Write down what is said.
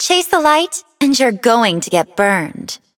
Chase the light, and you're going to get burned.